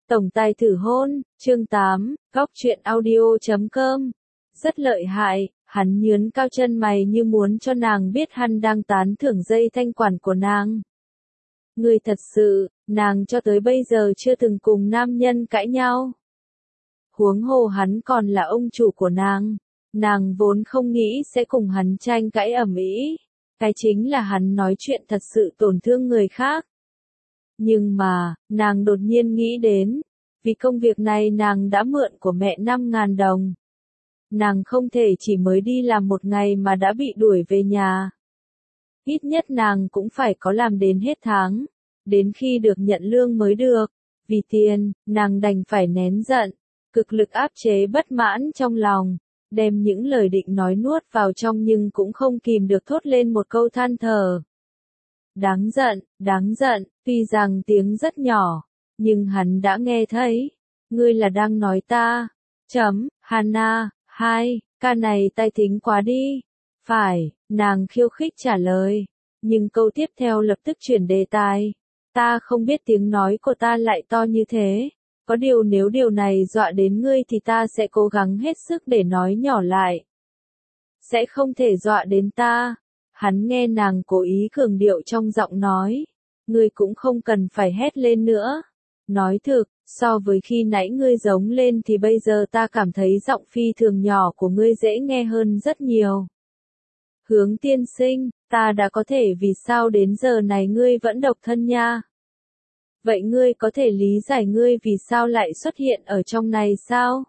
Tổng tài thử hôn, chương 8, góc truyện audio.com. Rất lợi hại, hắn nhướn cao chân mày như muốn cho nàng biết hắn đang tán thưởng dây thanh quản của nàng. Người thật sự, nàng cho tới bây giờ chưa từng cùng nam nhân cãi nhau. Huống hồ hắn còn là ông chủ của nàng vốn không nghĩ sẽ cùng hắn tranh cãi ầm ĩ. Cái chính là hắn nói chuyện thật sự tổn thương người khác. Nhưng mà, nàng đột nhiên nghĩ đến, vì công việc này nàng đã mượn của mẹ 5.000 đồng. Nàng không thể chỉ mới đi làm một ngày mà đã bị đuổi về nhà. Ít nhất nàng cũng phải có làm đến hết tháng, đến khi được nhận lương mới được. Vì tiền, nàng đành phải nén giận, cực lực áp chế bất mãn trong lòng, đem những lời định nói nuốt vào trong nhưng cũng không kìm được thốt lên một câu than thở. Đáng giận, tuy rằng tiếng rất nhỏ, nhưng hắn đã nghe thấy. Ngươi là đang nói ta. Hana, ca này tai thính quá đi. Phải, nàng khiêu khích trả lời. Nhưng câu tiếp theo lập tức chuyển đề tài. Ta không biết tiếng nói của ta lại to như thế. Có điều nếu điều này dọa đến ngươi thì ta sẽ cố gắng hết sức để nói nhỏ lại. Sẽ không thể dọa đến ta. Hắn nghe nàng cố ý cường điệu trong giọng nói. Ngươi cũng không cần phải hét lên nữa. Nói thực, so với khi nãy ngươi giống lên thì bây giờ ta cảm thấy giọng phi thường nhỏ của ngươi dễ nghe hơn rất nhiều. Hướng tiên sinh, ta đã có thể vì sao đến giờ này ngươi vẫn độc thân nha? Vậy ngươi có thể lý giải ngươi vì sao lại xuất hiện ở trong này sao?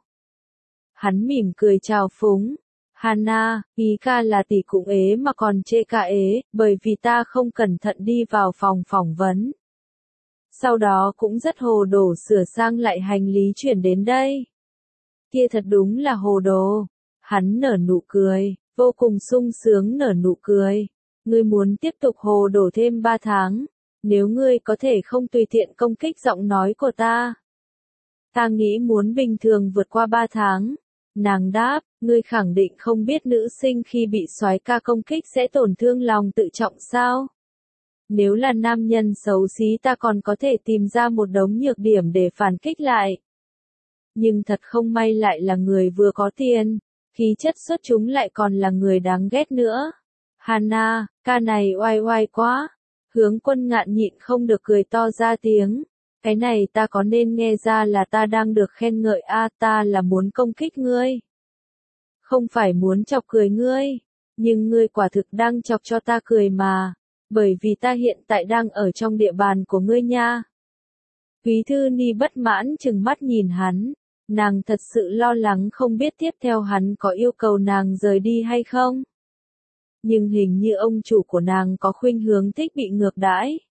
Hắn mỉm cười chào phúng. Hana, ý ca là tỷ cũng ế mà còn chê ca ế, bởi vì ta không cẩn thận đi vào phòng phỏng vấn. Sau đó cũng rất hồ đồ sửa sang lại hành lý chuyển đến đây. Kia thật đúng là hồ đồ. Hắn nở nụ cười, vô cùng sung sướng nở nụ cười. Ngươi muốn tiếp tục hồ đồ thêm 3 tháng, nếu ngươi có thể không tùy tiện công kích giọng nói của ta. Ta nghĩ muốn bình thường vượt qua 3 tháng. Nàng đáp, ngươi khẳng định không biết nữ sinh khi bị soái ca công kích sẽ tổn thương lòng tự trọng sao? Nếu là nam nhân xấu xí ta còn có thể tìm ra một đống nhược điểm để phản kích lại. Nhưng thật không may lại là người vừa có tiền, khí chất xuất chúng lại còn là người đáng ghét nữa. Hana, ca này oai oai quá. Hướng Quân Ngạn nhịn không được cười to ra tiếng. Cái này ta có nên nghe ra là ta đang được khen ngợi ta là muốn công kích ngươi. Không phải muốn chọc cười ngươi, nhưng ngươi quả thực đang chọc cho ta cười mà. Bởi vì ta hiện tại đang ở trong địa bàn của ngươi nha. Quý Thư Ni bất mãn chừng mắt nhìn hắn. Nàng thật sự lo lắng không biết tiếp theo hắn có yêu cầu nàng rời đi hay không. Nhưng hình như ông chủ của nàng có khuynh hướng thích bị ngược đãi.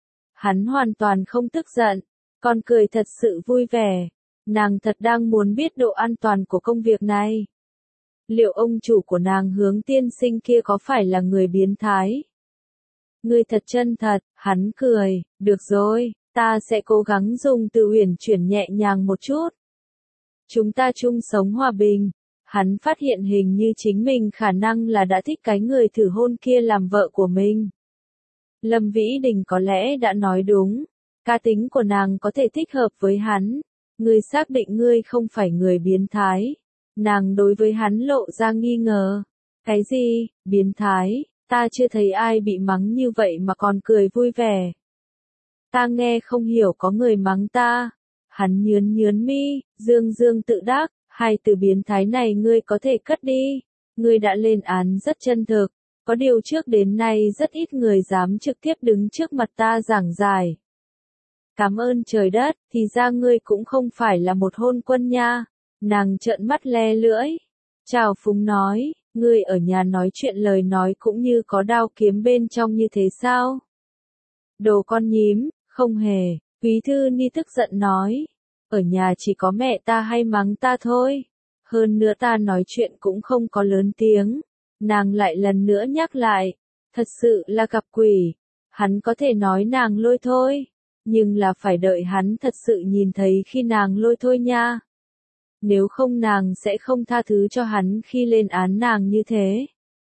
Hắn hoàn toàn không tức giận, còn cười thật sự vui vẻ. Nàng thật đang muốn biết độ an toàn của công việc này. Liệu ông chủ của nàng Hướng tiên sinh kia có phải là người biến thái? Ngươi thật chân thật, hắn cười, được rồi, ta sẽ cố gắng dùng từ uyển chuyển nhẹ nhàng một chút. Chúng ta chung sống hòa bình. Hắn phát hiện hình như chính mình khả năng là đã thích cái người thử hôn kia làm vợ của mình. Lâm Vĩ Đình có lẽ đã nói đúng, cá tính của nàng có thể thích hợp với hắn. Ngươi xác định ngươi không phải người biến thái. Nàng đối với hắn lộ ra nghi ngờ. Cái gì, biến thái? Ta chưa thấy ai bị mắng như vậy mà còn cười vui vẻ. Ta nghe không hiểu có người mắng ta. Hắn nhướn mi, dương tự đắc. Hai từ biến thái này ngươi có thể cất đi. Ngươi đã lên án rất chân thực. Có điều trước đến nay rất ít người dám trực tiếp đứng trước mặt ta giảng giải. Cảm ơn trời đất, thì ra ngươi cũng không phải là một hôn quân nha. Nàng trợn mắt le lưỡi. Chào phúng nói, ngươi ở nhà nói chuyện lời nói cũng như có đao kiếm bên trong như thế sao? Đồ con nhím, không hề. Quý Thư Ni tức giận nói. Ở nhà chỉ có mẹ ta hay mắng ta thôi. Hơn nữa ta nói chuyện cũng không có lớn tiếng. Nàng lại lần nữa nhắc lại. Thật sự là gặp quỷ. Hắn có thể nói nàng lôi thôi. Nhưng là phải đợi hắn thật sự nhìn thấy khi nàng lôi thôi nha. Nếu không nàng sẽ không tha thứ cho hắn khi lên án nàng như thế.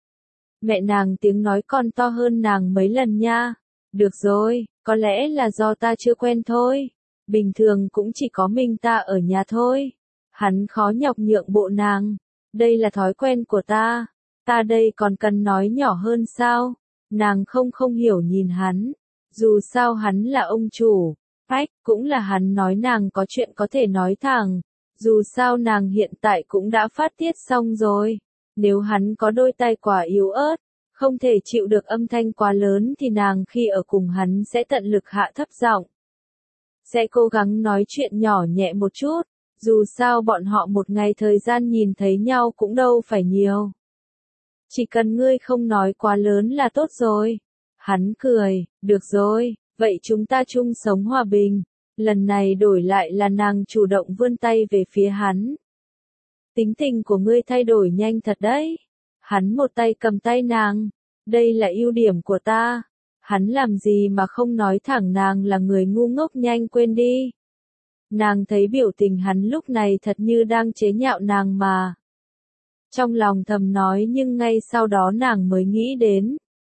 Mẹ nàng tiếng nói còn to hơn nàng mấy lần nha. Được rồi, có lẽ là do ta chưa quen thôi. bình thường cũng chỉ có mình ta ở nhà thôi. Hắn khó nhọc nhượng bộ nàng. Đây là thói quen của ta. Ta đây còn cần nói nhỏ hơn sao? Nàng không hiểu nhìn hắn. Dù sao hắn là ông chủ. Phách, cũng là hắn nói nàng có chuyện có thể nói thẳng. Dù sao nàng hiện tại cũng đã phát tiết xong rồi. Nếu hắn có đôi tay quả yếu ớt, không thể chịu được âm thanh quá lớn thì nàng khi ở cùng hắn sẽ tận lực hạ thấp giọng. Sẽ cố gắng nói chuyện nhỏ nhẹ một chút. Dù sao bọn họ một ngày thời gian nhìn thấy nhau cũng đâu phải nhiều. Chỉ cần ngươi không nói quá lớn là tốt rồi. Hắn cười, được rồi, vậy chúng ta chung sống hòa bình. Lần này đổi lại là nàng chủ động vươn tay về phía hắn. Tính tình của ngươi thay đổi nhanh thật đấy. Hắn một tay cầm tay nàng. Đây là ưu điểm của ta. Hắn làm gì mà không nói thẳng nàng là người ngu ngốc nhanh quên đi. Nàng thấy biểu tình hắn lúc này thật như đang chế nhạo nàng mà. Trong lòng thầm nói nhưng ngay sau đó nàng mới nghĩ đến.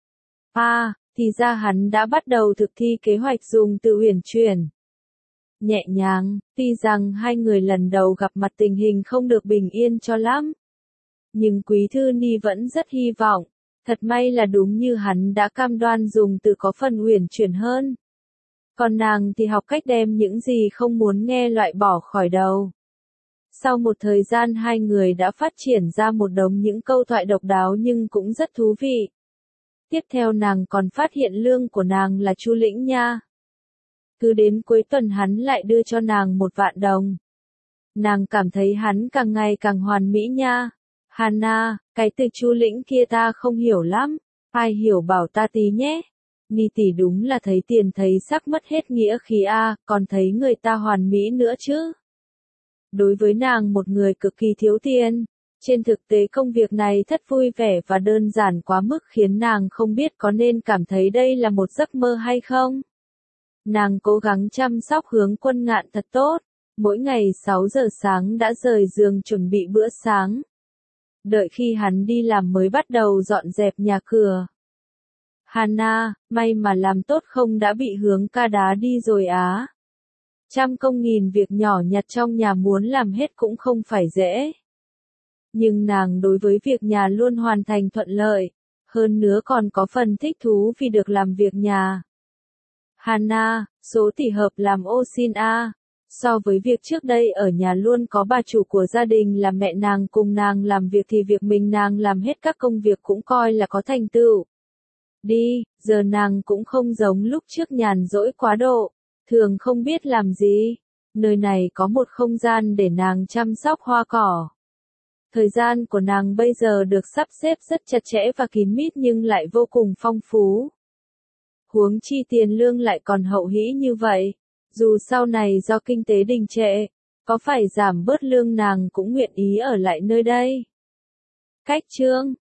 Thì ra hắn đã bắt đầu thực thi kế hoạch dùng từ uyển chuyển. Nhẹ nhàng, tuy rằng hai người lần đầu gặp mặt tình hình không được bình yên cho lắm. Nhưng Quý Thư Ni vẫn rất hy vọng. Thật may là đúng như hắn đã cam đoan dùng từ có phần uyển chuyển hơn. Còn nàng thì học cách đem những gì không muốn nghe loại bỏ khỏi đầu. Sau một thời gian hai người đã phát triển ra một đống những câu thoại độc đáo nhưng cũng rất thú vị. Tiếp theo nàng còn phát hiện lương của nàng là Chu Lĩnh nha. Cứ đến cuối tuần hắn lại đưa cho nàng 1.000.000 đồng. Nàng cảm thấy hắn càng ngày càng hoàn mỹ nha. Hana, cái từ Chu Lĩnh kia ta không hiểu lắm. Ai hiểu bảo ta tí nhé. Ni tỷ đúng là thấy tiền thấy sắc mất hết nghĩa khí a, còn thấy người ta hoàn mỹ nữa chứ. Đối với nàng một người cực kỳ thiếu tiền, trên thực tế công việc này thật vui vẻ và đơn giản quá mức khiến nàng không biết có nên cảm thấy đây là một giấc mơ hay không. Nàng cố gắng chăm sóc Hướng Quân Ngạn thật tốt, mỗi ngày 6 giờ sáng đã rời giường chuẩn bị bữa sáng. Đợi khi hắn đi làm mới bắt đầu dọn dẹp nhà cửa. Hana, may mà làm tốt không đã bị Hướng ca đá đi rồi á. Trăm công nghìn việc nhỏ nhặt trong nhà muốn làm hết cũng không phải dễ. Nhưng nàng đối với việc nhà luôn hoàn thành thuận lợi, hơn nữa còn có phần thích thú vì được làm việc nhà. Hana, số tỷ hợp làm ô xin a. So với việc trước đây ở nhà luôn có bà chủ của gia đình là mẹ nàng cùng nàng làm việc thì việc mình nàng làm hết các công việc cũng coi là có thành tựu. Đi, giờ nàng cũng không giống lúc trước nhàn rỗi quá độ, thường không biết làm gì. Nơi này có một không gian để nàng chăm sóc hoa cỏ. Thời gian của nàng bây giờ được sắp xếp rất chặt chẽ và kín mít nhưng lại vô cùng phong phú. Huống chi tiền lương lại còn hậu hĩ như vậy. Dù sau này do kinh tế đình trệ, có phải giảm bớt lương nàng cũng nguyện ý ở lại nơi đây. Cách chương